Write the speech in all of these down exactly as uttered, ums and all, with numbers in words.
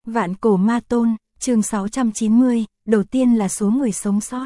Vạn cổ ma tôn, chương sáu trăm chín mươi, đầu tiên là số người sống sót.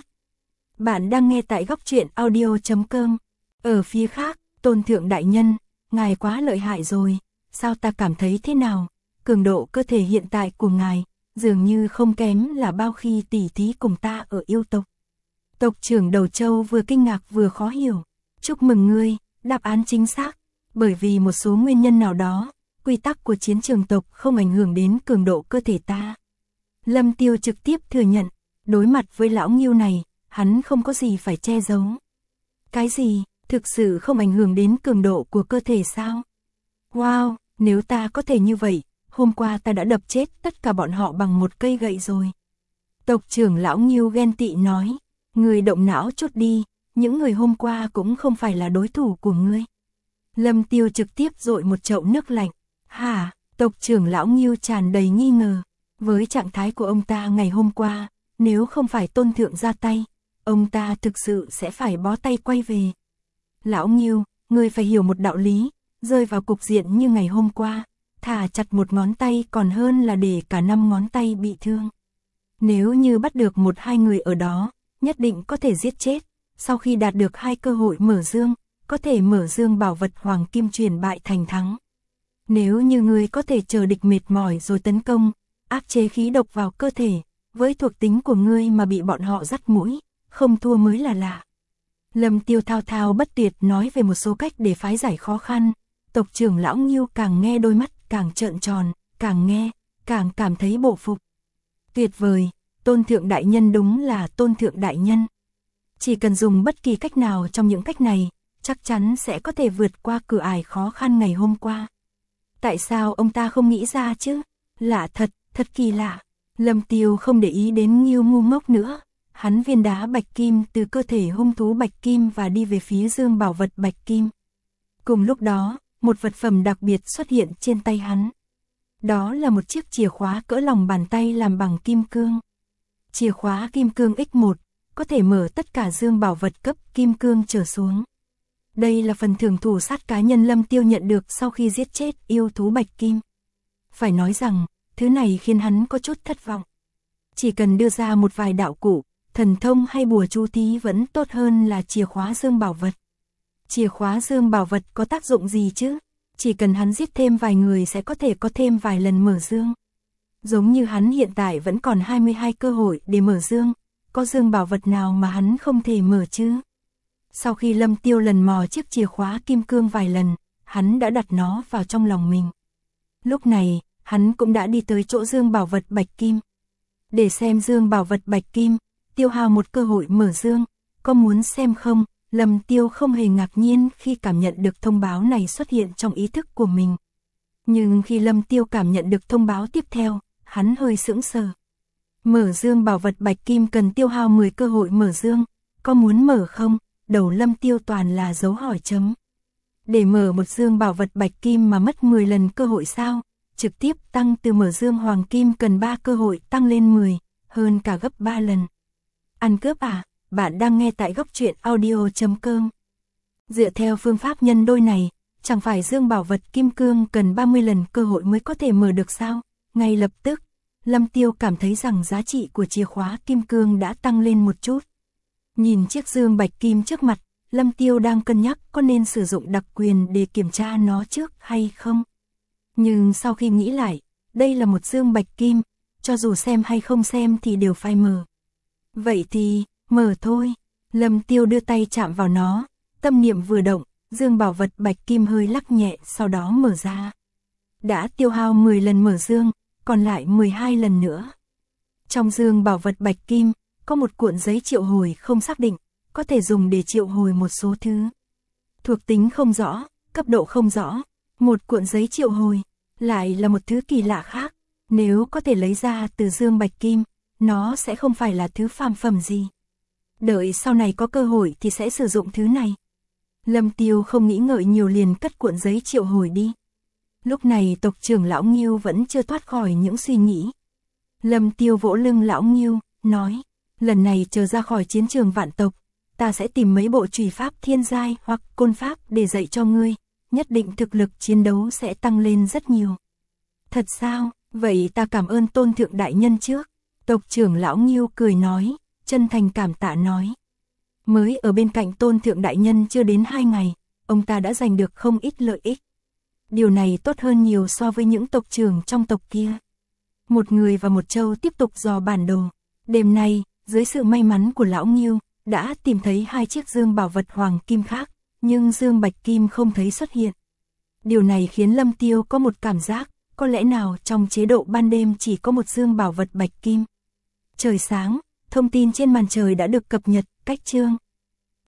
Bạn đang nghe tại góc truyện audio chấm com. Ở phía khác, Tôn Thượng Đại Nhân, ngài quá lợi hại rồi, sao ta cảm thấy thế nào? Cường độ cơ thể hiện tại của ngài, dường như không kém là bao khi tỉ thí cùng ta ở yêu tộc. Tộc trưởng Đầu Châu vừa kinh ngạc vừa khó hiểu. Chúc mừng ngươi, đáp án chính xác. Bởi vì một số nguyên nhân nào đó, quy tắc của chiến trường tộc không ảnh hưởng đến cường độ cơ thể ta. Lâm Tiêu trực tiếp thừa nhận, đối mặt với lão Ngưu này, hắn không có gì phải che giấu. Cái gì, thực sự không ảnh hưởng đến cường độ của cơ thể sao? Wow, nếu ta có thể như vậy, hôm qua ta đã đập chết tất cả bọn họ bằng một cây gậy rồi. Tộc trưởng lão Ngưu ghen tị nói, người động não chút đi, những người hôm qua cũng không phải là đối thủ của ngươi. Lâm Tiêu trực tiếp dội một chậu nước lạnh. Hả? Tộc trưởng lão Ngưu tràn đầy nghi ngờ. Với trạng thái của ông ta ngày hôm qua, nếu không phải Tôn Thượng ra tay, ông ta thực sự sẽ phải bó tay quay về. Lão Ngưu, ngươi phải hiểu một đạo lý, rơi vào cục diện như ngày hôm qua, thả chặt một ngón tay còn hơn là để cả năm ngón tay bị thương. Nếu như bắt được một hai người ở đó, nhất định có thể giết chết. Sau khi đạt được hai cơ hội mở dương, có thể mở dương bảo vật hoàng kim truyền bại thành thắng. Nếu như ngươi có thể chờ địch mệt mỏi rồi tấn công, áp chế khí độc vào cơ thể, với thuộc tính của ngươi mà bị bọn họ dắt mũi, không thua mới là lạ. Lâm Tiêu thao thao bất tuyệt nói về một số cách để phái giải khó khăn. Tộc trưởng lão Ngưu càng nghe đôi mắt càng trợn tròn, càng nghe, càng cảm thấy bội phục. Tuyệt vời, Tôn Thượng Đại Nhân đúng là Tôn Thượng Đại Nhân. Chỉ cần dùng bất kỳ cách nào trong những cách này, chắc chắn sẽ có thể vượt qua cửa ải khó khăn ngày hôm qua. Tại sao ông ta không nghĩ ra chứ? Lạ thật, thật kỳ lạ. Lâm Tiêu không để ý đến Ngưu ngu ngốc nữa. Hắn viên đá bạch kim từ cơ thể hung thú bạch kim và đi về phía dương bảo vật bạch kim. Cùng lúc đó, một vật phẩm đặc biệt xuất hiện trên tay hắn. Đó là một chiếc chìa khóa cỡ lòng bàn tay làm bằng kim cương. Chìa khóa kim cương ích một, có thể mở tất cả dương bảo vật cấp kim cương trở xuống. Đây là phần thưởng thủ sát cá nhân Lâm Tiêu nhận được sau khi giết chết yêu thú bạch kim. Phải nói rằng, thứ này khiến hắn có chút thất vọng. Chỉ cần đưa ra một vài đạo cụ, thần thông hay bùa chú thí vẫn tốt hơn là chìa khóa dương bảo vật. Chìa khóa dương bảo vật có tác dụng gì chứ? Chỉ cần hắn giết thêm vài người sẽ có thể có thêm vài lần mở dương. Giống như hắn hiện tại vẫn còn hai mươi hai cơ hội để mở dương, có dương bảo vật nào mà hắn không thể mở chứ? Sau khi Lâm Tiêu lần mò chiếc chìa khóa kim cương vài lần, hắn đã đặt nó vào trong lòng mình. Lúc này, hắn cũng đã đi tới chỗ dương bảo vật bạch kim. Để xem dương bảo vật bạch kim, tiêu hao một cơ hội mở dương, có muốn xem không? Lâm Tiêu không hề ngạc nhiên khi cảm nhận được thông báo này xuất hiện trong ý thức của mình. Nhưng khi Lâm Tiêu cảm nhận được thông báo tiếp theo, hắn hơi sững sờ. Mở dương bảo vật bạch kim cần tiêu hao mười cơ hội mở dương, có muốn mở không? Đầu Lâm Tiêu toàn là dấu hỏi chấm. Để mở một dương bảo vật bạch kim mà mất mười lần cơ hội sao? Trực tiếp tăng từ mở dương hoàng kim cần ba cơ hội tăng lên mười, hơn cả gấp ba lần. Ăn cướp à? Bạn đang nghe tại góc truyện audio chấm com. Dựa theo phương pháp nhân đôi này, chẳng phải dương bảo vật kim cương cần ba mươi lần cơ hội mới có thể mở được sao? Ngay lập tức, Lâm Tiêu cảm thấy rằng giá trị của chìa khóa kim cương đã tăng lên một chút. Nhìn chiếc dương bạch kim trước mặt, Lâm Tiêu đang cân nhắc có nên sử dụng đặc quyền để kiểm tra nó trước hay không. Nhưng sau khi nghĩ lại, đây là một dương bạch kim, cho dù xem hay không xem thì đều phải mở. Vậy thì, mở thôi. Lâm Tiêu đưa tay chạm vào nó, tâm niệm vừa động, dương bảo vật bạch kim hơi lắc nhẹ sau đó mở ra. Đã tiêu hao mười lần mở dương, còn lại mười hai lần nữa. Trong dương bảo vật bạch kim, có một cuộn giấy triệu hồi không xác định, có thể dùng để triệu hồi một số thứ. Thuộc tính không rõ, cấp độ không rõ, một cuộn giấy triệu hồi, lại là một thứ kỳ lạ khác. Nếu có thể lấy ra từ dương bạch kim, nó sẽ không phải là thứ phàm phẩm gì. Đợi sau này có cơ hội thì sẽ sử dụng thứ này. Lâm Tiêu không nghĩ ngợi nhiều liền cất cuộn giấy triệu hồi đi. Lúc này tộc trưởng lão Ngưu vẫn chưa thoát khỏi những suy nghĩ. Lâm Tiêu vỗ lưng lão Ngưu, nói, lần này chờ ra khỏi chiến trường vạn tộc, ta sẽ tìm mấy bộ chùy pháp thiên giai hoặc côn pháp để dạy cho ngươi, nhất định thực lực chiến đấu sẽ tăng lên rất nhiều. Thật sao? Vậy ta cảm ơn tôn thượng đại nhân trước. Tộc trưởng lão Ngưu cười nói, chân thành cảm tạ nói. Mới ở bên cạnh tôn thượng đại nhân chưa đến hai ngày, ông ta đã giành được không ít lợi ích. Điều này tốt hơn nhiều so với những tộc trưởng trong tộc kia. Một người và một trâu tiếp tục dò bản đồ. Đêm nay, dưới sự may mắn của lão Ngưu, đã tìm thấy hai chiếc dương bảo vật hoàng kim khác, nhưng dương bạch kim không thấy xuất hiện. Điều này khiến Lâm Tiêu có một cảm giác, có lẽ nào trong chế độ ban đêm chỉ có một dương bảo vật bạch kim. Trời sáng, thông tin trên màn trời đã được cập nhật, cách chương